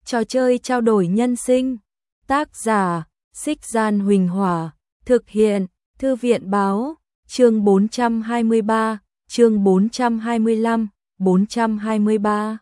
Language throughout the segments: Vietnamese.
Trò chơi trao đổi nhân sinh. Tác giả, Xích Gian Huỳnh Hỏa. Thực hiện, Thư viện Báo. Chương 423, chương 425, 423.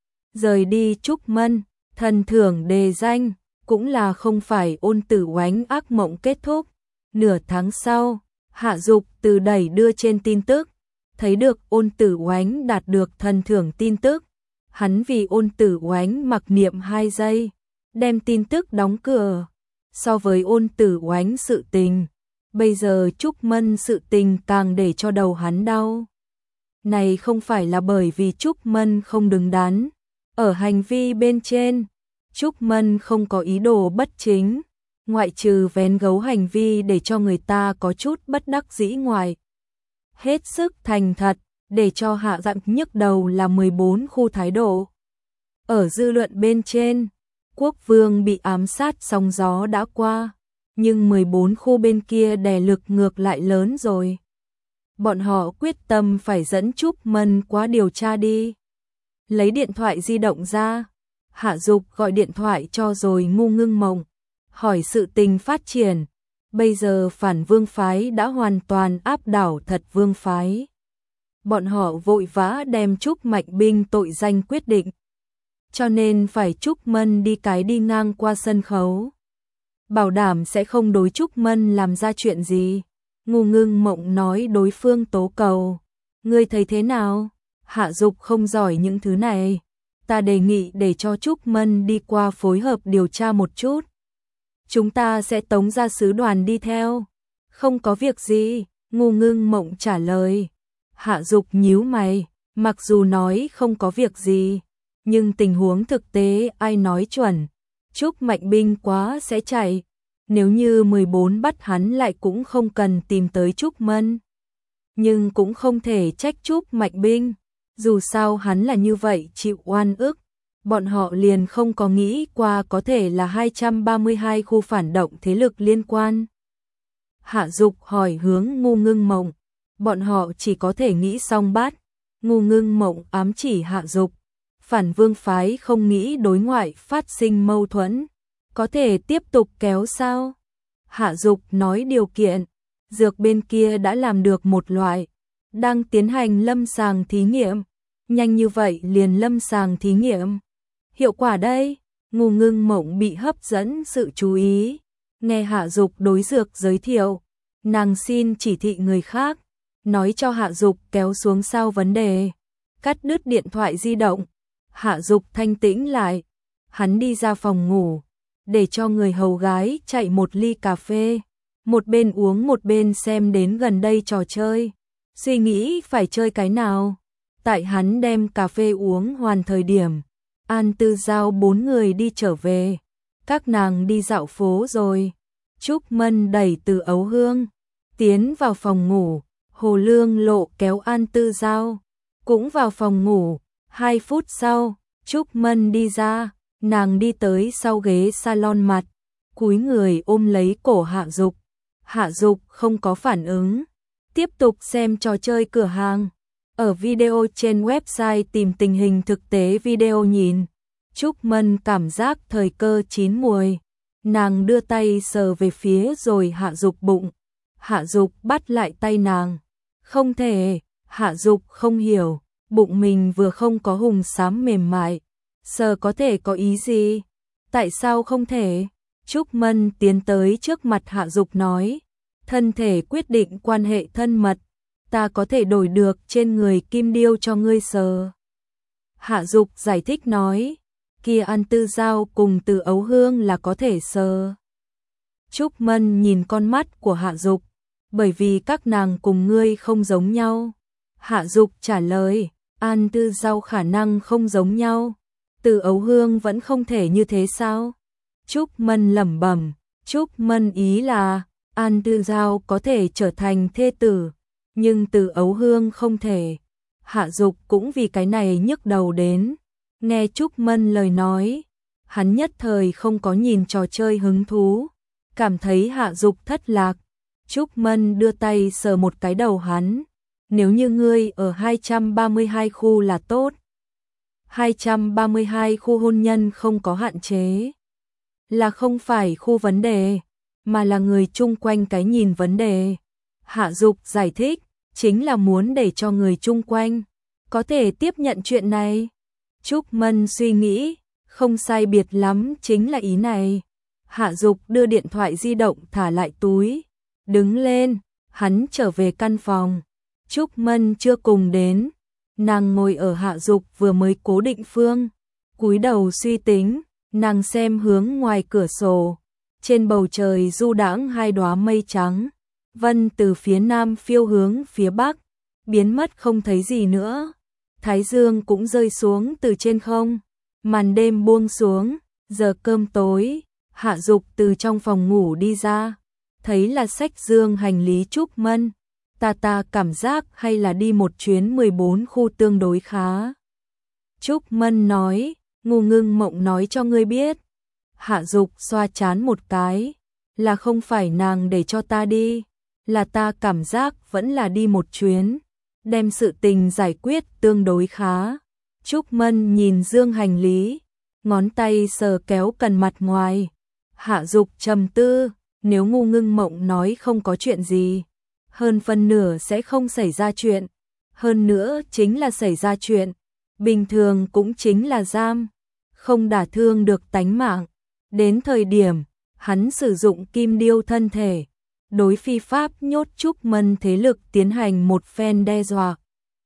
Rời đi Trúc Mân, thần thưởng đề danh, cũng là không phải Ôn Tử Oánh ác mộng kết thúc. Nửa tháng sau, Hạ Dục từ đẩy đưa trên tin tức, thấy được Ôn Tử Oánh đạt được thần thưởng tin tức. Hắn vì Ôn Tử Oánh mặc niệm 2 giây, đem tin tức đóng cửa. So với Ôn Tử Oánh sự tình, bây giờ Trúc Mân sự tình càng để cho đầu hắn đau. Này không phải là bởi vì Trúc Mân không đứng đắn, ở hành vi bên trên, Trúc Mân không có ý đồ bất chính, ngoại trừ vén gấu hành vi để cho người ta có chút bất đắc dĩ ngoài. Hết sức thành thật, để cho Hạ Dặn nhức đầu là 14 khu thái độ. Ở dư luận bên trên, Quốc Vương bị ám sát sóng gió đã qua, nhưng 14 khu bên kia đè lực ngược lại lớn rồi. Bọn họ quyết tâm phải dẫn Trúc Mân qua điều tra đi. Lấy điện thoại di động ra, Hạ Dục gọi điện thoại cho rồi Ngu Ngưng Mộng, hỏi sự tình phát triển. Bây giờ phản vương phái đã hoàn toàn áp đảo thật vương phái. Bọn họ vội vã đem Trúc Mạnh Binh tội danh quyết định, cho nên phải Trúc Mân đi ngang qua sân khấu, bảo đảm sẽ không đối Trúc Mân làm ra chuyện gì. Ngu Ngưng Mộng nói đối phương tố cầu. Ngươi thấy thế nào? Hạ Dục không giỏi những thứ này. Ta đề nghị để cho Trúc Mân đi qua phối hợp điều tra một chút. Chúng ta sẽ tống ra sứ đoàn đi theo. Không có việc gì, Ngu Ngưng Mộng trả lời. Hạ Dục nhíu mày, mặc dù nói không có việc gì, nhưng tình huống thực tế ai nói chuẩn. Trúc Mạnh Binh quá sẽ chạy. Nếu như 14 bắt hắn lại cũng không cần tìm tới Trúc Mân. Nhưng cũng không thể trách Trúc Mạnh Binh. Dù sao hắn là như vậy chịu oan ức. Bọn họ liền không có nghĩ qua có thể là 232 khu phản động thế lực liên quan. Hạ Dục hỏi hướng Ngu Ngưng Mộng. Bọn họ chỉ có thể nghĩ xong bát. Ngu Ngưng Mộng ám chỉ Hạ Dục. Phản vương phái không nghĩ đối ngoại phát sinh mâu thuẫn. Có thể tiếp tục kéo sao? Hạ Dục nói điều kiện. Dược bên kia đã làm được một loại. Đang tiến hành lâm sàng thí nghiệm. Nhanh như vậy liền lâm sàng thí nghiệm. Hiệu quả đây? Ngu Ngưng Mộng bị hấp dẫn sự chú ý. Nghe Hạ Dục đối dược giới thiệu. Nàng xin chỉ thị người khác. Nói cho Hạ Dục kéo xuống sau vấn đề. Cắt đứt điện thoại di động. Hạ Dục thanh tĩnh lại. Hắn đi ra phòng ngủ, để cho người hầu gái chạy một ly cà phê. Một bên uống một bên xem đến gần đây trò chơi. Suy nghĩ phải chơi cái nào. Tại hắn đem cà phê uống hoàn thời điểm, An Tư Giao 4 người đi trở về. Các nàng đi dạo phố rồi. Trúc Mân đẩy Từ Ấu Hương tiến vào phòng ngủ. Hồ Lương Lộ kéo An Tư Giao cũng vào phòng ngủ. 2 phút sau, Trúc Mân đi ra. Nàng đi tới sau ghế salon mặt, cúi người ôm lấy cổ Hạ Dục. Hạ Dục không có phản ứng, tiếp tục xem trò chơi cửa hàng. Ở video trên website tìm tình hình thực tế video nhìn. Trúc Mân cảm giác thời cơ chín muồi. Nàng đưa tay sờ về phía rồi Hạ Dục bụng. Hạ Dục bắt lại tay nàng. Không thể, Hạ Dục không hiểu, bụng mình vừa không có hùng xám mềm mại. Sờ có thể có ý gì? Tại sao không thể? Trúc Mân tiến tới trước mặt Hạ Dục nói. Thân thể quyết định quan hệ thân mật. Ta có thể đổi được trên người kim điêu cho ngươi sờ. Hạ Dục giải thích nói. Kia An Tư Giao cùng Từ Ấu Hương là có thể sờ. Trúc Mân nhìn con mắt của Hạ Dục. Bởi vì các nàng cùng ngươi không giống nhau. Hạ Dục trả lời. An Tư Giao khả năng không giống nhau. Từ Ấu Hương vẫn không thể như thế sao? Trúc Mân lẩm bẩm. Trúc Mân ý là An Tư Giao có thể trở thành thê tử, nhưng Từ Ấu Hương không thể. Hạ Dục cũng vì cái này nhức đầu đến. Nghe Trúc Mân lời nói, hắn nhất thời không có nhìn trò chơi hứng thú, cảm thấy Hạ Dục thất lạc. Trúc Mân đưa tay sờ một cái đầu hắn. Nếu như ngươi ở 232 khu là tốt. 232 khu hôn nhân không có hạn chế. Là không phải khu vấn đề, mà là người chung quanh cái nhìn vấn đề. Hạ Dục giải thích, chính là muốn để cho người chung quanh có thể tiếp nhận chuyện này. Trúc Mân suy nghĩ, không sai biệt lắm chính là ý này. Hạ Dục đưa điện thoại di động thả lại túi, đứng lên, hắn trở về căn phòng. Trúc Mân chưa cùng đến, nàng ngồi ở Hạ Dục vừa mới cố định phương, cúi đầu suy tính, nàng xem hướng ngoài cửa sổ, trên bầu trời du đãng hai đóa mây trắng, vân từ phía nam phiêu hướng phía bắc, biến mất không thấy gì nữa. Thái dương cũng rơi xuống từ trên không, màn đêm buông xuống, giờ cơm tối, Hạ Dục từ trong phòng ngủ đi ra, thấy là xách dương hành lý Trúc Mân. Ta cảm giác hay là đi một chuyến 14 khu tương đối khá. Trúc Mân nói, Ngô Ngưng Mộng nói cho ngươi biết. Hạ Dục xoa trán một cái, là không phải nàng để cho ta đi, là ta cảm giác vẫn là đi một chuyến, đem sự tình giải quyết tương đối khá. Trúc Mân nhìn dương hành lý, ngón tay sờ kéo cần mặt ngoài. Hạ Dục trầm tư, nếu Ngô Ngưng Mộng nói không có chuyện gì, hơn phân nửa sẽ không xảy ra chuyện, hơn nữa chính là xảy ra chuyện, bình thường cũng chính là giam, không đả thương được tánh mạng. Đến thời điểm, hắn sử dụng kim điêu thân thể, đối phi pháp nhốt Trúc Mân thế lực tiến hành một phen đe dọa,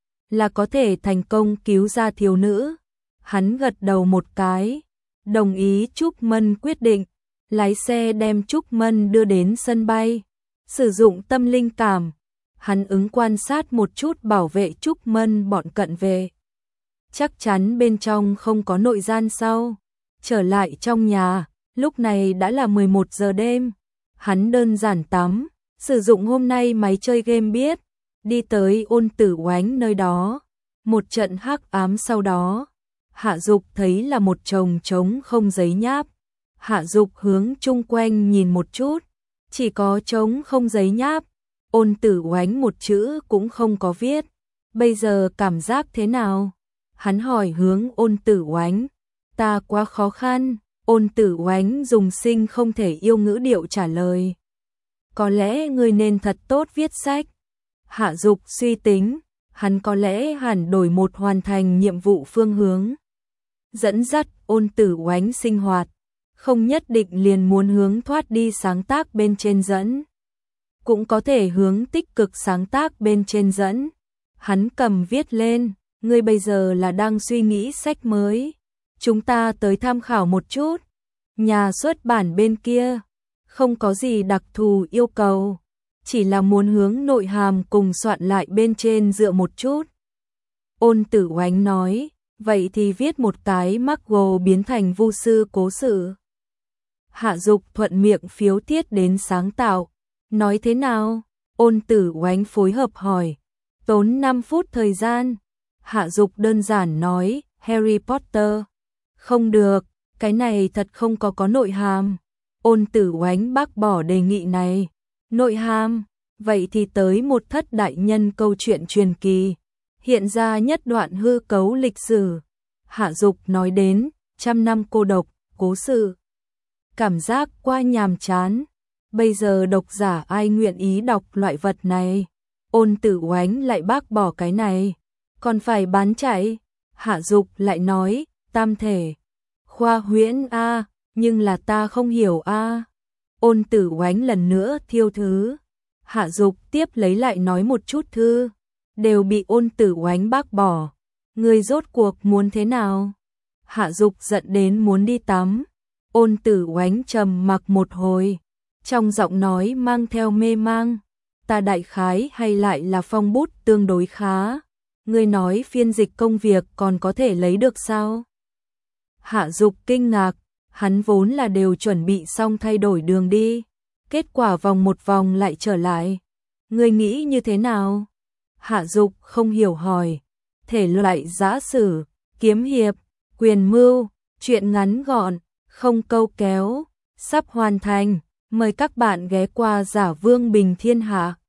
là có thể thành công cứu ra thiếu nữ. Hắn gật đầu một cái, đồng ý Trúc Mân quyết định, lái xe đem Trúc Mân đưa đến sân bay. Sử dụng tâm linh cảm, hắn ứng quan sát một chút bảo vệ Trúc Mân bọn cận vệ. Chắc chắn bên trong không có nội gian sau. Trở lại trong nhà, lúc này đã là 11 giờ đêm. Hắn đơn giản tắm, sử dụng hôm nay máy chơi game biết, đi tới Ôn Tử Oánh nơi đó. Một trận hắc ám sau đó, Hạ Dục thấy là một chồng trống không giấy nháp. Hạ Dục hướng chung quanh nhìn một chút, chỉ có trống không giấy nháp, Ôn Tử Oánh một chữ cũng không có viết. Bây giờ cảm giác thế nào? Hắn hỏi hướng Ôn Tử Oánh. Ta quá khó khăn. Ôn Tử Oánh dùng sinh không thể yêu ngữ điệu trả lời. Có lẽ ngươi nên thật tốt viết sách. Hạ Dục suy tính, hắn có lẽ hẳn đổi một hoàn thành nhiệm vụ phương hướng. Dẫn dắt Ôn Tử Oánh sinh hoạt, không nhất định liền muốn hướng thoát đi sáng tác bên trên dẫn, cũng có thể hướng tích cực sáng tác bên trên dẫn. Hắn cầm viết lên, ngươi bây giờ là đang suy nghĩ sách mới, chúng ta tới tham khảo một chút. Nhà xuất bản bên kia không có gì đặc thù yêu cầu, chỉ là muốn hướng nội hàm cùng soạn lại bên trên dựa một chút. Ôn Tử Oánh nói, vậy thì viết một cái Margot biến thành vu sư cố sự. Hạ Dục thuận miệng phiếu tiết đến sáng tạo. Nói thế nào? Ôn Tử Oánh phối hợp hỏi. Tốn 5 phút thời gian. Hạ Dục đơn giản nói, Harry Potter. Không được, cái này thật không có nội hàm. Ôn Tử Oánh bác bỏ đề nghị này. Nội hàm? Vậy thì tới một thất đại nhân câu chuyện truyền kỳ, hiện ra nhất đoạn hư cấu lịch sử. Hạ Dục nói đến, 100 năm cô độc, cố sự. Cảm giác quá nhàm chán. Bây giờ độc giả ai nguyện ý đọc loại vật này? Ôn Tử Oánh lại bác bỏ cái này, còn phải bán chạy. Hạ Dục lại nói, tam thể, khoa huyễn a, nhưng là ta không hiểu a. Ôn Tử Oánh lần nữa thiêu thứ. Hạ Dục tiếp lấy lại nói một chút thư, đều bị Ôn Tử Oánh bác bỏ. Người rốt cuộc muốn thế nào? Hạ Dục giận đến muốn đi tắm. Ôn Tử Oánh trầm mặc một hồi, trong giọng nói mang theo mê mang. Ta đại khái hay lại là phong bút tương đối khá. Ngươi nói phiên dịch công việc còn có thể lấy được sao? Hạ Dục kinh ngạc, hắn vốn là đều chuẩn bị xong thay đổi đường đi, kết quả vòng một vòng lại trở lại. Ngươi nghĩ như thế nào? Hạ Dục không hiểu hỏi. Thể loại giã sử, kiếm hiệp, quyền mưu, truyện ngắn gọn, không câu kéo, sắp hoàn thành. Mời các bạn ghé qua Giả Vương Bình Thiên Hạ.